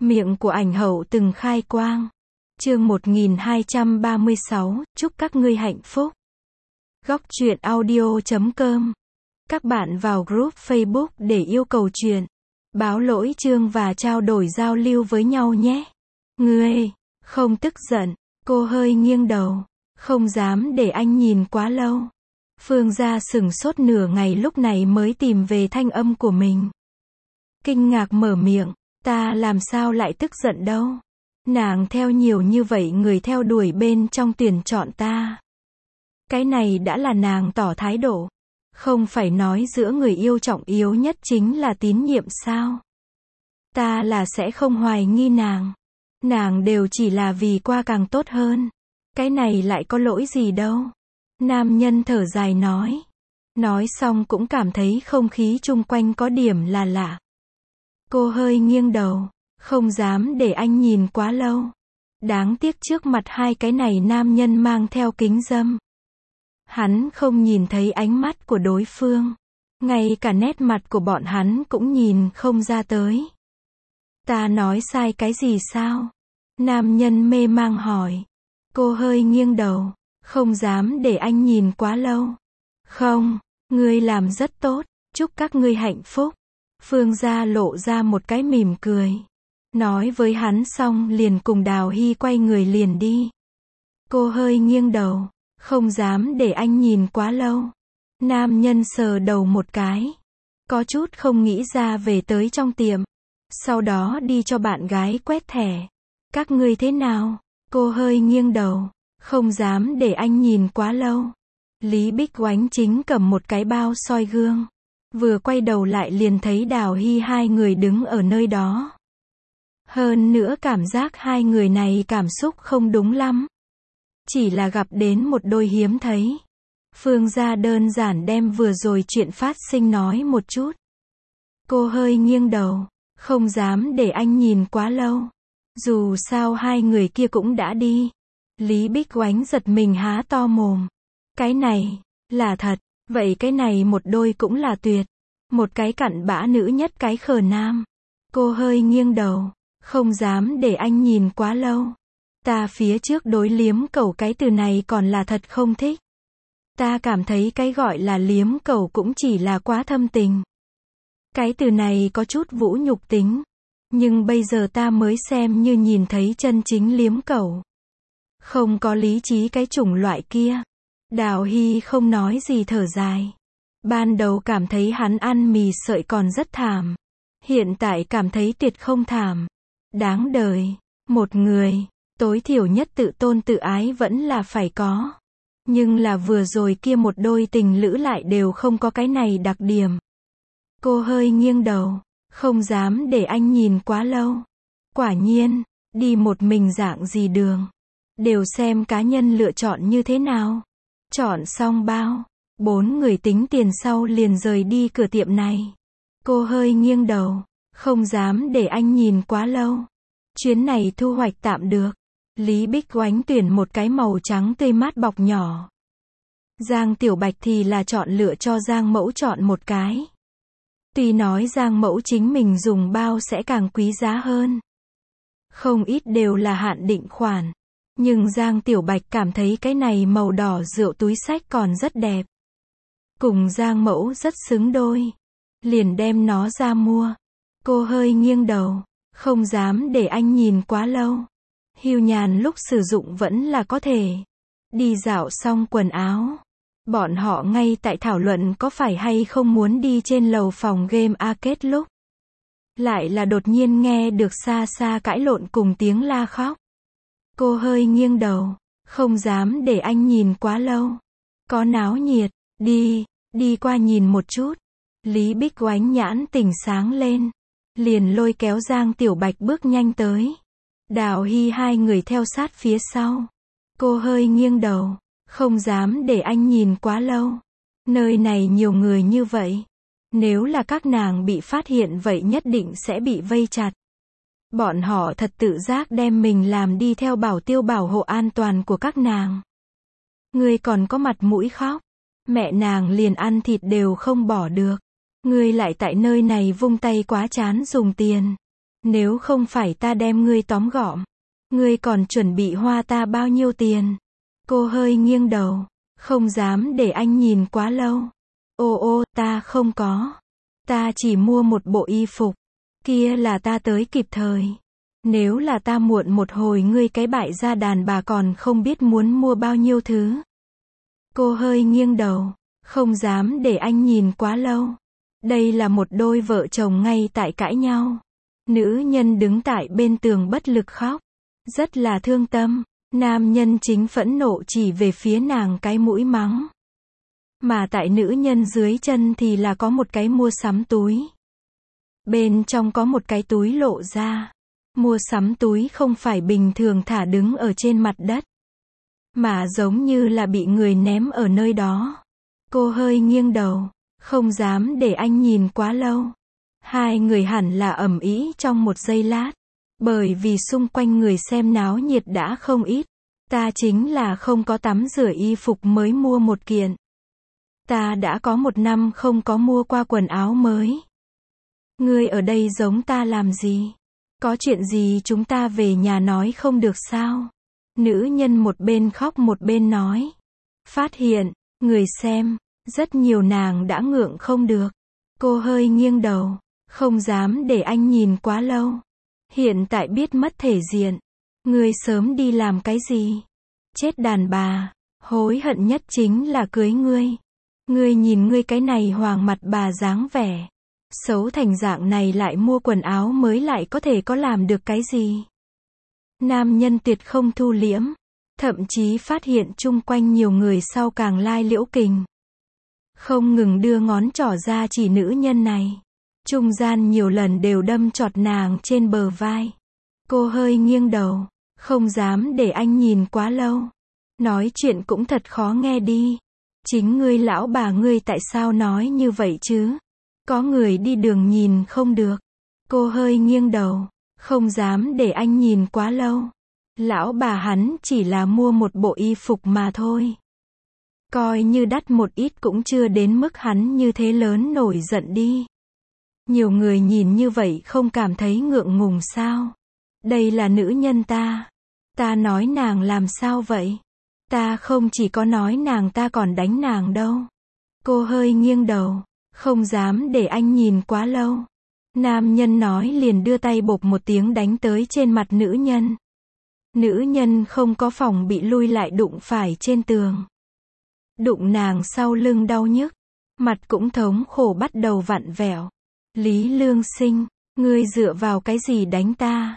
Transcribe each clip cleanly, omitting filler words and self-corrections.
Miệng của ảnh hậu từng khai quang. Chương 1236, chúc các ngươi hạnh phúc. Góc truyện audio.com. Các bạn vào group Facebook để yêu cầu chuyện, báo lỗi chương và trao đổi giao lưu với nhau nhé. Ngươi, không tức giận. Cô hơi nghiêng đầu. Không dám để anh nhìn quá lâu. Phương Gia sửng sốt nửa ngày lúc này mới tìm về thanh âm của mình. Kinh ngạc mở miệng. Ta làm sao lại tức giận đâu. Nàng theo nhiều như vậy người theo đuổi bên trong tuyển chọn ta. Cái này đã là nàng tỏ thái độ. Không phải nói giữa người yêu trọng yếu nhất chính là tín nhiệm sao. Ta là sẽ không hoài nghi nàng. Nàng đều chỉ là vì qua càng tốt hơn. Cái này lại có lỗi gì đâu. Nam nhân thở dài nói. Nói xong cũng cảm thấy không khí chung quanh có điểm là lạ. Cô hơi nghiêng đầu. Không dám để anh nhìn quá lâu. Đáng tiếc trước mặt hai cái này nam nhân mang theo kính râm. Hắn không nhìn thấy ánh mắt của đối phương. Ngay cả nét mặt của bọn hắn cũng nhìn không ra tới. Ta nói sai cái gì sao? Nam nhân mê mang hỏi. Cô hơi nghiêng đầu. Không dám để anh nhìn quá lâu. Không, ngươi làm rất tốt. Chúc các ngươi hạnh phúc. Phương Gia lộ ra một cái mỉm cười. Nói với hắn xong liền cùng Đào Hy quay người liền đi. Cô hơi nghiêng đầu. Không dám để anh nhìn quá lâu. Nam nhân sờ đầu một cái. Có chút không nghĩ ra về tới trong tiệm. Sau đó đi cho bạn gái quét thẻ. Các ngươi thế nào? Cô hơi nghiêng đầu. Không dám để anh nhìn quá lâu. Lý Bích Oánh chính cầm một cái bao soi gương. Vừa quay đầu lại liền thấy Đào Hy hai người đứng ở nơi đó. Hơn nữa cảm giác hai người này cảm xúc không đúng lắm. Chỉ là gặp đến một đôi hiếm thấy. Phương Gia đơn giản đem vừa rồi chuyện phát sinh nói một chút. Cô hơi nghiêng đầu. Không dám để anh nhìn quá lâu. Dù sao hai người kia cũng đã đi. Lý Bích Oánh giật mình há to mồm. Cái này, là thật. Vậy cái này một đôi cũng là tuyệt. Một cái cặn bã nữ nhất cái khờ nam. Cô hơi nghiêng đầu. Không dám để anh nhìn quá lâu. Ta phía trước đối liếm cẩu cái từ này còn là thật không thích. Ta cảm thấy cái gọi là liếm cẩu cũng chỉ là quá thâm tình. Cái từ này có chút vũ nhục tính. Nhưng bây giờ ta mới xem như nhìn thấy chân chính liếm cẩu. Không có lý trí cái chủng loại kia. Đào Hy không nói gì thở dài. Ban đầu cảm thấy hắn ăn mì sợi còn rất thảm. Hiện tại cảm thấy tuyệt không thảm. Đáng đời. Một người, tối thiểu nhất tự tôn tự ái vẫn là phải có. Nhưng là vừa rồi kia một đôi tình lữ lại đều không có cái này đặc điểm. Cô hơi nghiêng đầu. Không dám để anh nhìn quá lâu. Quả nhiên, đi một mình dạng gì đường. Đều xem cá nhân lựa chọn như thế nào. Chọn xong bao. 4 người tính tiền sau liền rời đi cửa tiệm này. Cô hơi nghiêng đầu. Không dám để anh nhìn quá lâu. Chuyến này thu hoạch tạm được. Lý Bích Oánh tuyển một cái màu trắng tươi mát bọc nhỏ. Giang Tiểu Bạch thì là chọn lựa cho Giang Mẫu chọn một cái. Tuy nói Giang Mẫu chính mình dùng bao sẽ càng quý giá hơn. Không ít đều là hạn định khoản. Nhưng Giang Tiểu Bạch cảm thấy cái này màu đỏ rượu túi xách còn rất đẹp. Cùng Giang Mẫu rất xứng đôi. Liền đem nó ra mua. Cô hơi nghiêng đầu. Không dám để anh nhìn quá lâu. Hưu nhàn lúc sử dụng vẫn là có thể. Đi dạo xong quần áo. Bọn họ ngay tại thảo luận có phải hay không muốn đi trên lầu phòng game arcade lúc. Lại là đột nhiên nghe được xa xa cãi lộn cùng tiếng la khóc. Cô hơi nghiêng đầu. Không dám để anh nhìn quá lâu. Có náo nhiệt. Đi qua nhìn một chút. Lý Bích Oánh nhãn tỉnh sáng lên. Liền lôi kéo Giang Tiểu Bạch bước nhanh tới. Đào Hy hai người theo sát phía sau. Cô hơi nghiêng đầu. Không dám để anh nhìn quá lâu. Nơi này nhiều người như vậy. Nếu là các nàng bị phát hiện vậy nhất định sẽ bị vây chặt. Bọn họ thật tự giác đem mình làm đi theo bảo tiêu bảo hộ an toàn của các nàng. Ngươi còn có mặt mũi khóc. Mẹ nàng liền ăn thịt đều không bỏ được. Ngươi lại tại nơi này vung tay quá chán dùng tiền. Nếu không phải ta đem ngươi tóm gọn, ngươi còn chuẩn bị hoa ta bao nhiêu tiền? Cô hơi nghiêng đầu, không dám để anh nhìn quá lâu. Ô, ta không có. Ta chỉ mua một bộ y phục. Kia là ta tới kịp thời. Nếu là ta muộn một hồi ngươi cái bại gia đàn bà còn không biết muốn mua bao nhiêu thứ. Cô hơi nghiêng đầu, không dám để anh nhìn quá lâu. Đây là một đôi vợ chồng ngay tại cãi nhau. Nữ nhân đứng tại bên tường bất lực khóc. Rất là thương tâm. Nam nhân chính phẫn nộ chỉ về phía nàng cái mũi mắng. Mà tại nữ nhân dưới chân thì là có một cái mua sắm túi. Bên trong có một cái túi lộ ra. Mua sắm túi không phải bình thường thả đứng ở trên mặt đất, mà giống như là bị người ném ở nơi đó. Cô hơi nghiêng đầu, không dám để anh nhìn quá lâu. Hai người hẳn là ầm ĩ trong một giây lát. Bởi vì xung quanh người xem náo nhiệt đã không ít. Ta chính là không có tắm rửa y phục mới mua một kiện. Ta đã có 1 năm không có mua qua quần áo mới. Ngươi ở đây giống ta làm gì? Có chuyện gì chúng ta về nhà nói không được sao? Nữ nhân một bên khóc một bên nói. Phát hiện, người xem, rất nhiều nàng đã ngượng không được. Cô hơi nghiêng đầu, không dám để anh nhìn quá lâu. Hiện tại biết mất thể diện. Ngươi sớm đi làm cái gì? Chết đàn bà, hối hận nhất chính là cưới ngươi. Ngươi nhìn ngươi cái này hoàng mặt bà dáng vẻ. Xấu thành dạng này lại mua quần áo mới lại có thể có làm được cái gì? Nam nhân tuyệt không thu liễm. Thậm chí phát hiện chung quanh nhiều người sau càng lai liễu kình. Không ngừng đưa ngón trỏ ra chỉ nữ nhân này. Trung gian nhiều lần đều đâm chọt nàng trên bờ vai. Cô hơi nghiêng đầu, không dám để anh nhìn quá lâu. Nói chuyện cũng thật khó nghe đi. Chính ngươi lão bà ngươi tại sao nói như vậy chứ? Có người đi đường nhìn không được. Cô hơi nghiêng đầu, không dám để anh nhìn quá lâu. Lão bà hắn chỉ là mua một bộ y phục mà thôi. Coi như đắt một ít cũng chưa đến mức hắn như thế lớn nổi giận đi. Nhiều người nhìn như vậy không cảm thấy ngượng ngùng sao? Đây là nữ nhân ta. Ta nói nàng làm sao vậy? Ta không chỉ có nói nàng ta còn đánh nàng đâu. Cô hơi nghiêng đầu, không dám để anh nhìn quá lâu. Nam nhân nói liền đưa tay bộp một tiếng đánh tới trên mặt nữ nhân. Nữ nhân không có phòng bị lui lại đụng phải trên tường. Đụng nàng sau lưng đau nhức. Mặt cũng thống khổ bắt đầu vặn vẹo. Lý Lương Sinh, ngươi dựa vào cái gì đánh ta?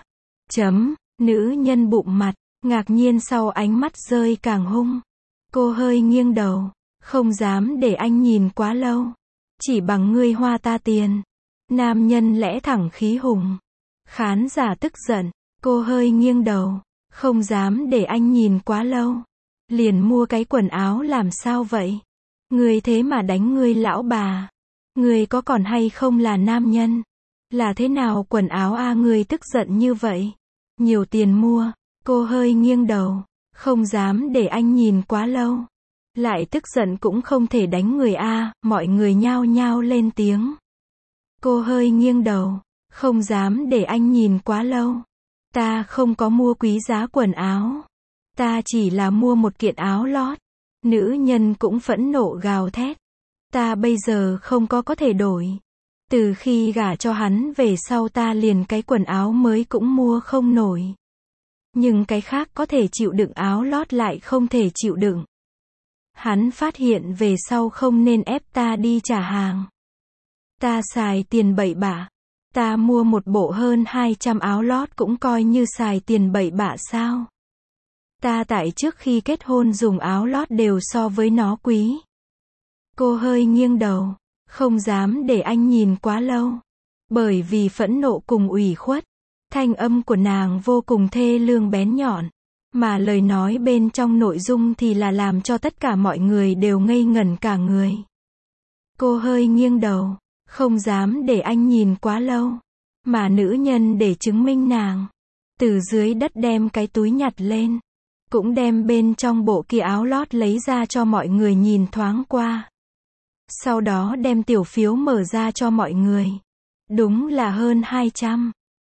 Nữ nhân bụng mặt, ngạc nhiên sau ánh mắt rơi càng hung. Cô hơi nghiêng đầu, không dám để anh nhìn quá lâu. Chỉ bằng ngươi hoa ta tiền. Nam nhân lẽ thẳng khí hùng. Khán giả tức giận, cô hơi nghiêng đầu, không dám để anh nhìn quá lâu. Liền mua cái quần áo làm sao vậy? Ngươi thế mà đánh ngươi lão bà. Ngươi có còn hay không là nam nhân? Là thế nào quần áo a ngươi tức giận như vậy? Nhiều tiền mua. Cô hơi nghiêng đầu, không dám để anh nhìn quá lâu. Lại tức giận cũng không thể đánh người a, mọi người nhao nhao lên tiếng. Cô hơi nghiêng đầu, không dám để anh nhìn quá lâu. Ta không có mua quý giá quần áo. Ta chỉ là mua một kiện áo lót. Nữ nhân cũng phẫn nộ gào thét. Ta bây giờ không có thể đổi. Từ khi gả cho hắn về sau ta liền cái quần áo mới cũng mua không nổi. Nhưng cái khác có thể chịu đựng áo lót lại không thể chịu đựng. Hắn phát hiện về sau không nên ép ta đi trả hàng. Ta xài tiền bậy bạ. Ta mua một bộ hơn 200 áo lót cũng coi như xài tiền bậy bạ sao? Ta tại trước khi kết hôn dùng áo lót đều so với nó quý. Cô hơi nghiêng đầu, không dám để anh nhìn quá lâu. Bởi vì phẫn nộ cùng ủy khuất, thanh âm của nàng vô cùng thê lương bén nhọn. Mà lời nói bên trong nội dung thì là làm cho tất cả mọi người đều ngây ngẩn cả người. Cô hơi nghiêng đầu, không dám để anh nhìn quá lâu. Mà nữ nhân để chứng minh nàng, từ dưới đất đem cái túi nhặt lên. Cũng đem bên trong bộ kia áo lót lấy ra cho mọi người nhìn thoáng qua. Sau đó đem tiểu phiếu mở ra cho mọi người. Đúng là hơn 200.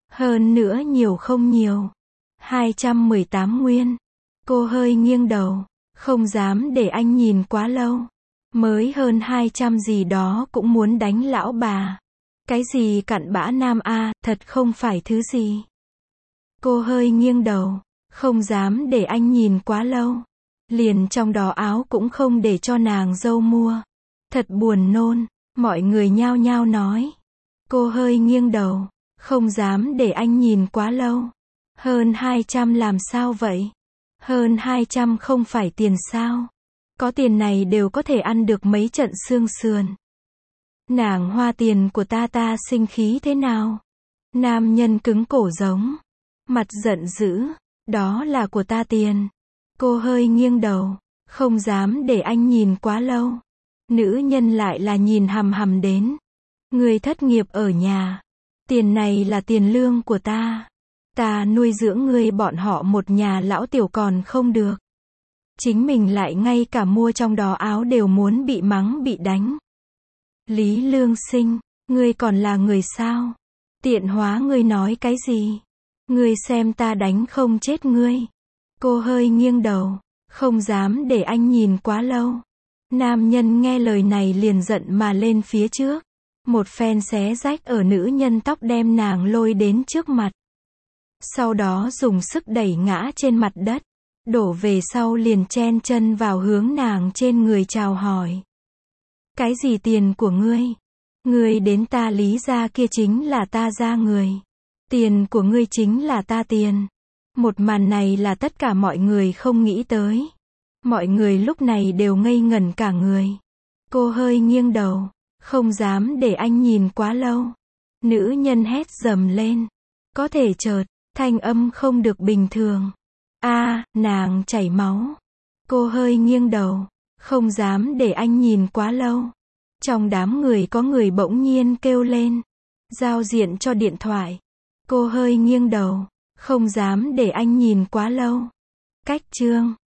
Hơn nữa nhiều không nhiều. 218 nguyên. Cô hơi nghiêng đầu. Không dám để anh nhìn quá lâu. Mới hơn 200 gì đó cũng muốn đánh lão bà. Cái gì cặn bã nam a, thật không phải thứ gì. Cô hơi nghiêng đầu. Không dám để anh nhìn quá lâu. Liền trong đó áo cũng không để cho nàng dâu mua. Thật buồn nôn. Mọi người nhao nhao nói. Cô hơi nghiêng đầu. Không dám để anh nhìn quá lâu. Hơn 200 làm sao vậy? Hơn 200 không phải tiền sao? Có tiền này đều có thể ăn được mấy trận xương sườn. Nàng hoa tiền của ta sinh khí thế nào? Nam nhân cứng cổ giống. Mặt giận dữ. Đó là của ta tiền. Cô hơi nghiêng đầu. Không dám để anh nhìn quá lâu. Nữ nhân lại là nhìn hằm hằm đến. Người thất nghiệp ở nhà. Tiền này là tiền lương của ta. Ta nuôi dưỡng ngươi bọn họ một nhà lão tiểu còn không được. Chính mình lại ngay cả mua trong đó áo đều muốn bị mắng bị đánh. Lý Lương Sinh, ngươi còn là người sao? Tiện hóa ngươi nói cái gì? Ngươi xem ta đánh không chết ngươi. Cô hơi nghiêng đầu, không dám để anh nhìn quá lâu. Nam nhân nghe lời này liền giận mà lên phía trước. Một phen xé rách ở nữ nhân tóc đem nàng lôi đến trước mặt. Sau đó dùng sức đẩy ngã trên mặt đất. Đổ về sau liền chen chân vào hướng nàng trên người chào hỏi. Cái gì tiền của ngươi? Ngươi đến ta Lý gia kia chính là ta gia người. Tiền của ngươi chính là ta tiền. Một màn này là tất cả mọi người không nghĩ tới. Mọi người lúc này đều ngây ngẩn cả người. Cô hơi nghiêng đầu. Không dám để anh nhìn quá lâu. Nữ nhân hét dầm lên. Có thể chợt, thanh âm không được bình thường. Nàng chảy máu. Cô hơi nghiêng đầu. Không dám để anh nhìn quá lâu. Trong đám người có người bỗng nhiên kêu lên. Giao diện cho điện thoại. Cô hơi nghiêng đầu. Không dám để anh nhìn quá lâu. Cách chương